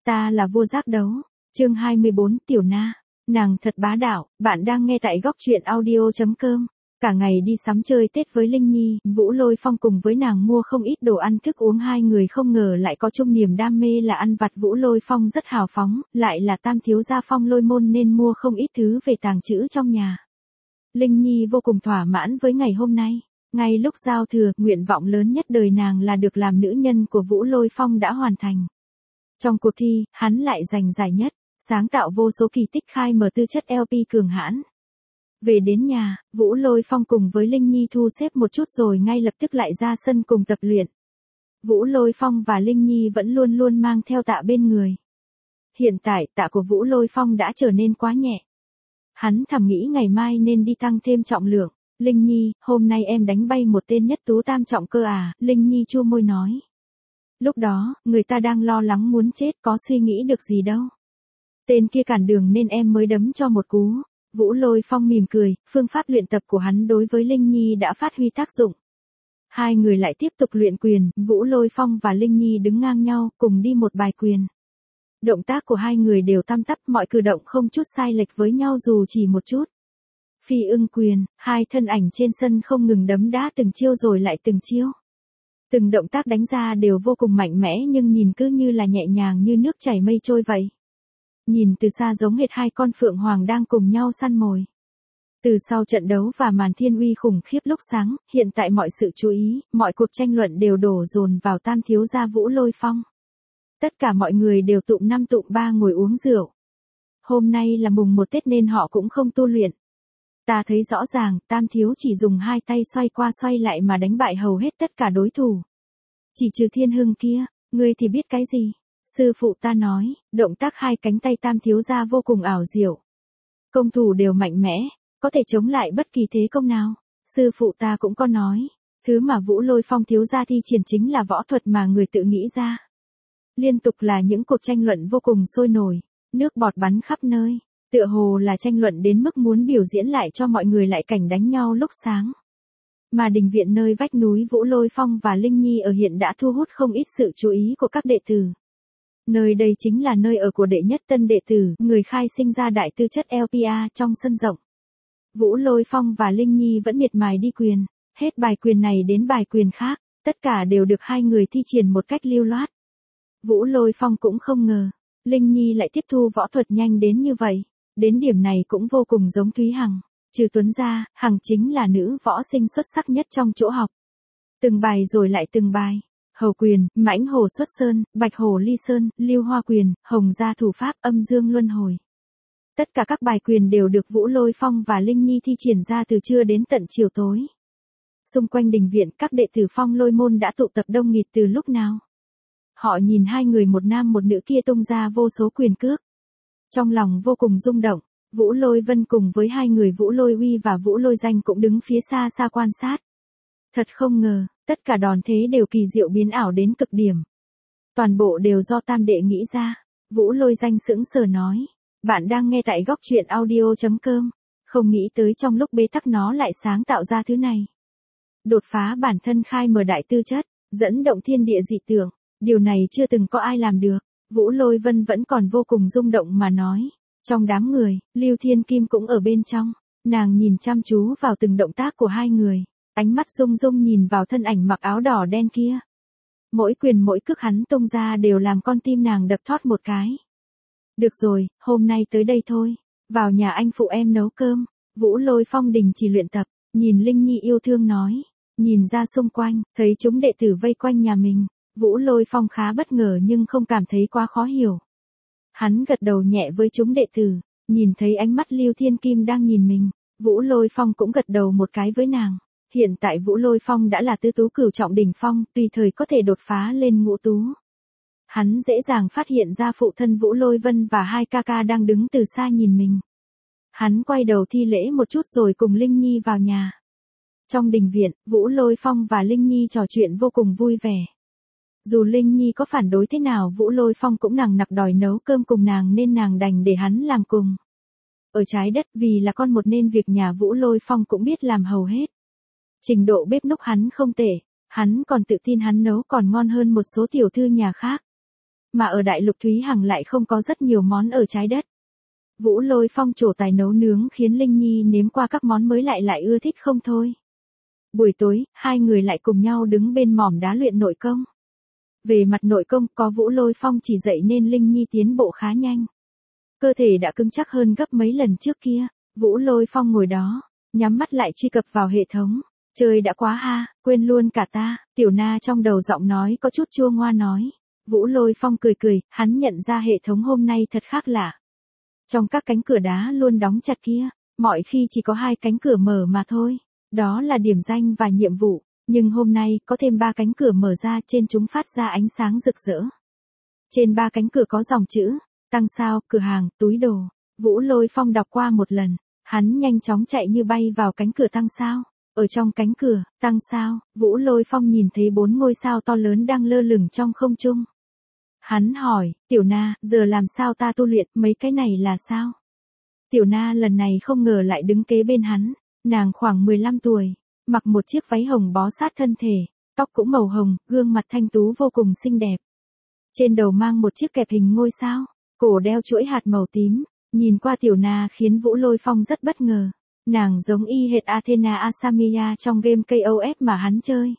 Ta là vua giác đấu. Chương 24, Tiểu Na. Nàng thật bá đạo. Bạn đang nghe tại góc truyện audio.com. Cả ngày đi sắm chơi Tết với Linh Nhi, Vũ Lôi Phong cùng với nàng mua không ít đồ ăn thức uống, hai người không ngờ lại có chung niềm đam mê là ăn vặt. Vũ Lôi Phong rất hào phóng, lại là tam thiếu gia Phong Lôi môn nên mua không ít thứ về tàng trữ trong nhà. Linh Nhi vô cùng thỏa mãn với ngày hôm nay. Ngay lúc giao thừa, nguyện vọng lớn nhất đời nàng là được làm nữ nhân của Vũ Lôi Phong đã hoàn thành. Trong cuộc thi, hắn lại giành giải nhất, sáng tạo vô số kỳ tích, khai mở tư chất LP cường hãn. Về đến nhà, Vũ Lôi Phong cùng với Linh Nhi thu xếp một chút rồi ngay lập tức lại ra sân cùng tập luyện. Vũ Lôi Phong và Linh Nhi vẫn luôn luôn mang theo tạ bên người. Hiện tại tạ của Vũ Lôi Phong đã trở nên quá nhẹ. Hắn thầm nghĩ ngày mai nên đi tăng thêm trọng lượng. Linh Nhi, hôm nay em đánh bay một tên nhất tú tam trọng cơ à? Linh Nhi chua môi nói. Lúc đó, người ta đang lo lắng muốn chết, có suy nghĩ được gì đâu. Tên kia cản đường nên em mới đấm cho một cú. Vũ Lôi Phong mỉm cười, phương pháp luyện tập của hắn đối với Linh Nhi đã phát huy tác dụng. Hai người lại tiếp tục luyện quyền, Vũ Lôi Phong và Linh Nhi đứng ngang nhau, cùng đi một bài quyền. Động tác của hai người đều tăm tắp, mọi cử động không chút sai lệch với nhau dù chỉ một chút. Phi ưng quyền, hai thân ảnh trên sân không ngừng đấm đá từng chiêu rồi lại từng chiêu. Từng động tác đánh ra đều vô cùng mạnh mẽ nhưng nhìn cứ như là nhẹ nhàng như nước chảy mây trôi vậy. Nhìn từ xa giống hệt hai con phượng hoàng đang cùng nhau săn mồi. Từ sau trận đấu và màn thiên uy khủng khiếp lúc sáng, hiện tại mọi sự chú ý, mọi cuộc tranh luận đều đổ dồn vào tam thiếu gia Vũ Lôi Phong. Tất cả mọi người đều tụm năm tụm ba ngồi uống rượu. Hôm nay là mùng 1 Tết nên họ cũng không tu luyện. Ta thấy rõ ràng, tam thiếu chỉ dùng hai tay xoay qua xoay lại mà đánh bại hầu hết tất cả đối thủ. Chỉ trừ Thiên Hưng kia, ngươi thì biết cái gì? Sư phụ ta nói, động tác hai cánh tay tam thiếu gia vô cùng ảo diệu. Công thủ đều mạnh mẽ, có thể chống lại bất kỳ thế công nào. Sư phụ ta cũng có nói, thứ mà Vũ Lôi Phong thiếu gia thi triển chính là võ thuật mà người tự nghĩ ra. Liên tục là những cuộc tranh luận vô cùng sôi nổi, nước bọt bắn khắp nơi. Tựa hồ là tranh luận đến mức muốn biểu diễn lại cho mọi người lại cảnh đánh nhau lúc sáng. Mà đình viện nơi vách núi Vũ Lôi Phong và Linh Nhi ở hiện đã thu hút không ít sự chú ý của các đệ tử. Nơi đây chính là nơi ở của đệ nhất tân đệ tử, người khai sinh ra đại tư chất LPA trong sân rộng. Vũ Lôi Phong và Linh Nhi vẫn miệt mài đi quyền, hết bài quyền này đến bài quyền khác, tất cả đều được hai người thi triển một cách lưu loát. Vũ Lôi Phong cũng không ngờ, Linh Nhi lại tiếp thu võ thuật nhanh đến như vậy. Đến điểm này cũng vô cùng giống Thúy Hằng. Trừ Tuấn ra, Hằng chính là nữ võ sinh xuất sắc nhất trong chỗ học. Từng bài rồi lại từng bài. Hầu quyền, mãnh hổ xuất sơn, bạch hổ ly sơn, lưu hoa quyền, hồng gia thủ pháp, âm dương luân hồi. Tất cả các bài quyền đều được Vũ Lôi Phong và Linh Nhi thi triển ra từ trưa đến tận chiều tối. Xung quanh đình viện, các đệ tử Phong Lôi môn đã tụ tập đông nghịt từ lúc nào. Họ nhìn hai người một nam một nữ kia tung ra vô số quyền cước. Trong lòng vô cùng rung động, Vũ Lôi Vân cùng với hai người Vũ Lôi Uy và Vũ Lôi Danh cũng đứng phía xa xa quan sát. Thật không ngờ, tất cả đòn thế đều kỳ diệu biến ảo đến cực điểm. Toàn bộ đều do tam đệ nghĩ ra. Vũ Lôi Danh sững sờ nói, bạn đang nghe tại góc truyện audio.com, không nghĩ tới trong lúc bế tắc nó lại sáng tạo ra thứ này. Đột phá bản thân, khai mở đại tư chất, dẫn động thiên địa dị tượng, điều này chưa từng có ai làm được. Vũ Lôi Vân vẫn còn vô cùng rung động mà nói. Trong đám người, Lưu Thiên Kim cũng ở bên trong. Nàng nhìn chăm chú vào từng động tác của hai người. Ánh mắt rung rung nhìn vào thân ảnh mặc áo đỏ đen kia. Mỗi quyền mỗi cước hắn tung ra đều làm con tim nàng đập thót một cái. Được rồi, hôm nay tới đây thôi. Vào nhà anh phụ em nấu cơm. Vũ Lôi Phong đình chỉ luyện tập. Nhìn Linh Nhi yêu thương nói. Nhìn ra xung quanh, thấy chúng đệ tử vây quanh nhà mình. Vũ Lôi Phong khá bất ngờ nhưng không cảm thấy quá khó hiểu. Hắn gật đầu nhẹ với chúng đệ tử, nhìn thấy ánh mắt Lưu Thiên Kim đang nhìn mình, Vũ Lôi Phong cũng gật đầu một cái với nàng. Hiện tại Vũ Lôi Phong đã là tứ tú cửu trọng đỉnh phong, tùy thời có thể đột phá lên ngũ tú. Hắn dễ dàng phát hiện ra phụ thân Vũ Lôi Vân và hai ca ca đang đứng từ xa nhìn mình. Hắn quay đầu thi lễ một chút rồi cùng Linh Nhi vào nhà. Trong đình viện, Vũ Lôi Phong và Linh Nhi trò chuyện vô cùng vui vẻ. Dù Linh Nhi có phản đối thế nào Vũ Lôi Phong cũng nằng nặc đòi nấu cơm cùng nàng nên nàng đành để hắn làm cùng. Ở trái đất vì là con một nên việc nhà Vũ Lôi Phong cũng biết làm hầu hết. Trình độ bếp núc hắn không tệ, hắn còn tự tin hắn nấu còn ngon hơn một số tiểu thư nhà khác. mà ở đại lục Thúy Hằng lại không có rất nhiều món ở trái đất. Vũ Lôi Phong trổ tài nấu nướng khiến Linh Nhi nếm qua các món mới lại ưa thích không thôi. Buổi tối, hai người lại cùng nhau đứng bên mỏm đá luyện nội công. Về mặt nội công có Vũ Lôi Phong chỉ dạy nên Linh Nhi tiến bộ khá nhanh. Cơ thể đã cứng chắc hơn gấp mấy lần trước kia. Vũ Lôi Phong ngồi đó, nhắm mắt lại truy cập vào hệ thống. Trời đã quá ha, quên luôn cả ta. Tiểu Na trong đầu giọng nói có chút chua ngoa nói. Vũ Lôi Phong cười, hắn nhận ra hệ thống hôm nay thật khác lạ. Trong các cánh cửa đá luôn đóng chặt kia, mọi khi chỉ có 2 cánh cửa mở mà thôi. Đó là điểm danh và nhiệm vụ, nhưng hôm nay có thêm 3 cánh cửa mở ra, trên chúng phát ra ánh sáng rực rỡ. Trên 3 cánh cửa có dòng chữ, tăng sao, cửa hàng, túi đồ. Vũ Lôi Phong đọc qua một lần, hắn nhanh chóng chạy như bay vào cánh cửa tăng sao. Ở trong cánh cửa, tăng sao, Vũ Lôi Phong nhìn thấy 4 ngôi sao to lớn đang lơ lửng trong không trung. Hắn hỏi, Tiểu Na, giờ làm sao ta tu luyện, mấy cái này là sao? Tiểu Na lần này không ngờ lại đứng kế bên hắn, nàng khoảng 15 tuổi, mặc một chiếc váy hồng bó sát thân thể, tóc cũng màu hồng, gương mặt thanh tú vô cùng xinh đẹp. Trên đầu mang một chiếc kẹp hình ngôi sao, cổ đeo chuỗi hạt màu tím, nhìn qua Tiểu Na khiến Vũ Lôi Phong rất bất ngờ. Nàng giống y hệt Athena Asamiya trong game KOF mà hắn chơi.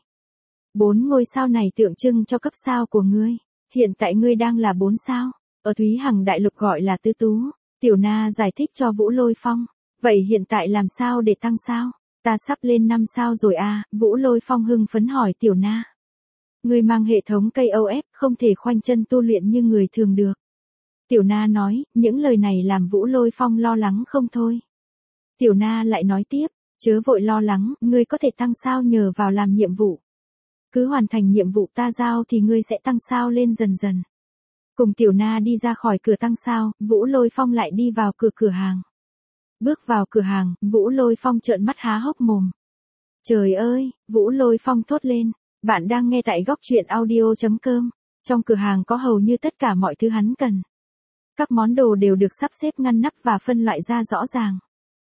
4 ngôi sao này tượng trưng cho cấp sao của ngươi. Hiện tại ngươi đang là 4 sao, ở Thúy Hằng đại lục gọi là tứ tú. Tiểu Na giải thích cho Vũ Lôi Phong. Vậy hiện tại làm sao để tăng sao? Ta sắp lên 5 sao rồi à, Vũ Lôi Phong hưng phấn hỏi Tiểu Na. Ngươi mang hệ thống KOF không thể khoanh chân tu luyện như người thường được. Tiểu Na nói, những lời này làm Vũ Lôi Phong lo lắng không thôi. Tiểu Na lại nói tiếp, chớ vội lo lắng, ngươi có thể tăng sao nhờ vào làm nhiệm vụ. Cứ hoàn thành nhiệm vụ ta giao thì ngươi sẽ tăng sao lên dần dần. Cùng Tiểu Na đi ra khỏi cửa tăng sao, Vũ Lôi Phong lại đi vào cửa hàng. Bước vào cửa hàng, Vũ Lôi Phong trợn mắt há hốc mồm. Trời ơi, Vũ Lôi Phong thốt lên, bạn đang nghe tại góc truyện audio.com. Trong cửa hàng có hầu như tất cả mọi thứ hắn cần. Các món đồ đều được sắp xếp ngăn nắp và phân loại ra rõ ràng.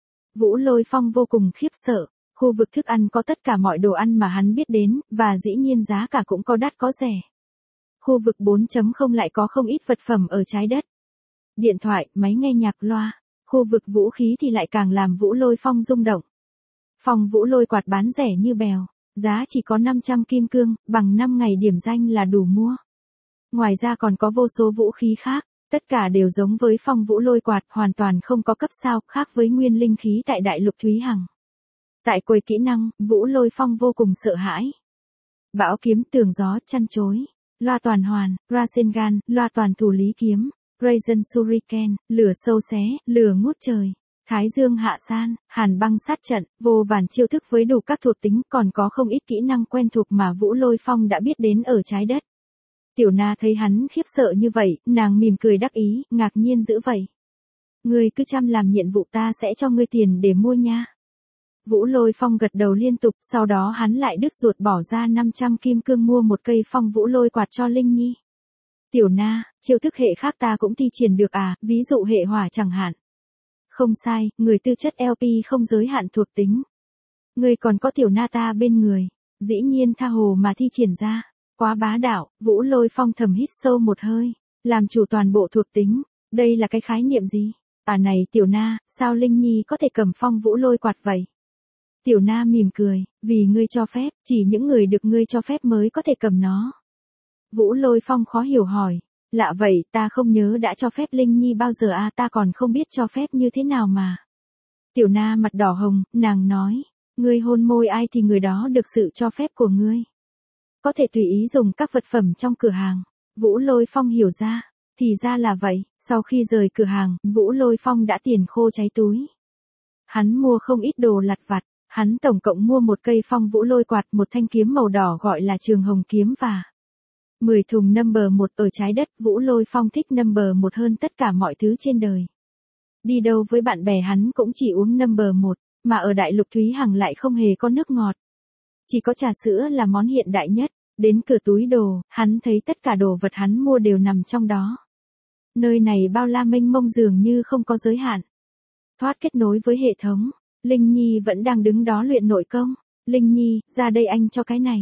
Vũ Lôi Phong vô cùng khiếp sợ. Khu vực thức ăn có tất cả mọi đồ ăn mà hắn biết đến, và dĩ nhiên giá cả cũng có đắt có rẻ. Khu vực 4.0 lại có không ít vật phẩm ở trái đất. Điện thoại, máy nghe nhạc, loa. Khu vực vũ khí thì lại càng làm Vũ Lôi Phong rung động. Phòng Vũ Lôi quạt bán rẻ như bèo, giá chỉ có 500 kim cương, bằng 5 ngày điểm danh là đủ mua. Ngoài ra còn có vô số vũ khí khác, tất cả đều giống với phong Vũ Lôi quạt, hoàn toàn không có cấp sao, khác với nguyên linh khí tại đại lục Thúy Hằng. Tại quầy kỹ năng, Vũ Lôi Phong vô cùng sợ hãi. Bão kiếm, tường gió, chăn chối, loa toàn hoàn, Rasengan, loa toàn thủ lý kiếm, Razen Shuriken, lửa sâu xé, lửa ngút trời, Thái Dương hạ san, hàn băng sát trận, vô vàn chiêu thức với đủ các thuộc tính, còn có không ít kỹ năng quen thuộc mà Vũ Lôi Phong đã biết đến ở trái đất. Tiểu Na thấy hắn khiếp sợ như vậy, nàng mỉm cười đắc ý, ngạc nhiên dữ vậy. Ngươi cứ chăm làm nhiệm vụ ta sẽ cho ngươi tiền để mua nha. Vũ Lôi Phong gật đầu liên tục, sau đó hắn lại đứt ruột bỏ ra 500 kim cương mua một cây phong Vũ Lôi quạt cho Linh Nhi. Tiểu Na, chiêu thức hệ khác ta cũng thi triển được à, ví dụ hệ hỏa chẳng hạn. Không sai, người tư chất LP không giới hạn thuộc tính. Người còn có Tiểu Na ta bên người, dĩ nhiên tha hồ mà thi triển ra, quá bá đạo. Vũ Lôi Phong thầm hít sâu một hơi, làm chủ toàn bộ thuộc tính, đây là cái khái niệm gì? À này Tiểu Na, sao Linh Nhi có thể cầm phong Vũ Lôi quạt vậy? Tiểu Na mỉm cười, vì ngươi cho phép, chỉ những người được ngươi cho phép mới có thể cầm nó. Vũ Lôi Phong khó hiểu hỏi, lạ vậy, ta không nhớ đã cho phép Linh Nhi bao giờ à, ta còn không biết cho phép như thế nào mà. Tiểu Na mặt đỏ hồng, nàng nói, ngươi hôn môi ai thì người đó được sự cho phép của ngươi. Có thể tùy ý dùng các vật phẩm trong cửa hàng. Vũ Lôi Phong hiểu ra, thì ra là vậy, sau khi rời cửa hàng, Vũ Lôi Phong đã tiền khô cháy túi. Hắn mua không ít đồ lặt vặt. Hắn tổng cộng mua một cây phong Vũ Lôi quạt, một thanh kiếm màu đỏ gọi là Trường Hồng kiếm và 10 thùng number 1 ở trái đất. Vũ Lôi Phong thích number 1 hơn tất cả mọi thứ trên đời. Đi đâu với bạn bè hắn cũng chỉ uống number 1, mà ở đại lục Thúy Hằng lại không hề có nước ngọt. Chỉ có trà sữa là món hiện đại nhất. Đến cửa túi đồ, hắn thấy tất cả đồ vật hắn mua đều nằm trong đó. Nơi này bao la mênh mông dường như không có giới hạn. Thoát kết nối với hệ thống. Linh Nhi vẫn đang đứng đó luyện nội công. Linh Nhi, ra đây anh cho cái này.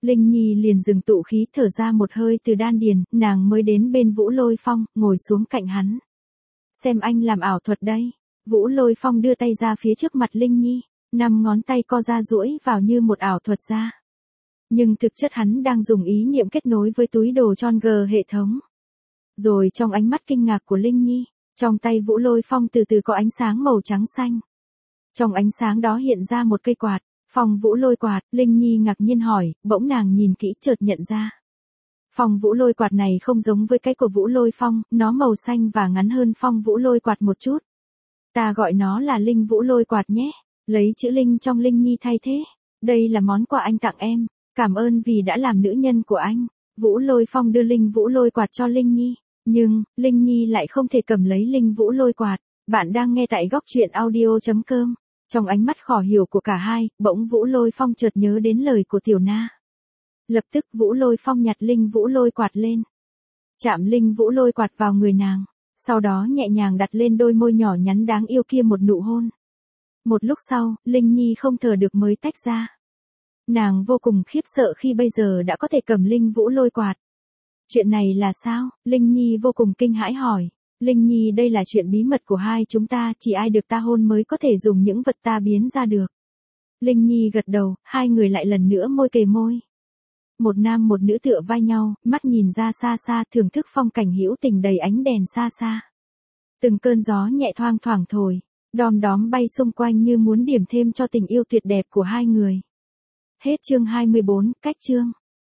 Linh Nhi liền dừng tụ khí thở ra một hơi từ đan điền, nàng mới đến bên Vũ Lôi Phong, ngồi xuống cạnh hắn. Xem anh làm ảo thuật đây. Vũ Lôi Phong đưa tay ra phía trước mặt Linh Nhi, 5 ngón tay co ra duỗi vào như một ảo thuật ra. Nhưng thực chất hắn đang dùng ý niệm kết nối với túi đồ tròn G hệ thống. Rồi trong ánh mắt kinh ngạc của Linh Nhi, trong tay Vũ Lôi Phong từ từ có ánh sáng màu trắng xanh. Trong ánh sáng đó hiện ra một cây quạt, Phong Vũ Lôi quạt. Linh Nhi ngạc nhiên hỏi, bỗng nàng nhìn kỹ chợt nhận ra. Phong Vũ Lôi quạt này không giống với cái của Vũ Lôi Phong, nó màu xanh và ngắn hơn Phong Vũ Lôi quạt một chút. Ta gọi nó là Linh Vũ Lôi quạt nhé, lấy chữ Linh trong Linh Nhi thay thế. Đây là món quà anh tặng em, cảm ơn vì đã làm nữ nhân của anh. Vũ Lôi Phong đưa Linh Vũ Lôi quạt cho Linh Nhi, nhưng Linh Nhi lại không thể cầm lấy Linh Vũ Lôi quạt. Bạn đang nghe tại góc truyện audio.com. Trong ánh mắt khó hiểu của cả hai, bỗng Vũ Lôi Phong chợt nhớ đến lời của Tiểu Na. Lập tức Vũ Lôi Phong nhặt Linh Vũ Lôi quạt lên, chạm Linh Vũ Lôi quạt vào người nàng, sau đó nhẹ nhàng đặt lên đôi môi nhỏ nhắn đáng yêu kia một nụ hôn. Một lúc sau, Linh Nhi không thở được mới tách ra. Nàng vô cùng khiếp sợ khi bây giờ đã có thể cầm Linh Vũ Lôi quạt. Chuyện này là sao? Linh Nhi vô cùng kinh hãi hỏi. Linh Nhi, đây là chuyện bí mật của hai chúng ta, chỉ ai được ta hôn mới có thể dùng những vật ta biến ra được. Linh Nhi gật đầu, hai người lại lần nữa môi kề môi. Một nam một nữ tựa vai nhau, mắt nhìn ra xa xa thưởng thức phong cảnh hữu tình đầy ánh đèn xa xa. Từng cơn gió nhẹ thoang thoảng thổi, đom đóm bay xung quanh như muốn điểm thêm cho tình yêu tuyệt đẹp của hai người. Hết chương 24, cách chương.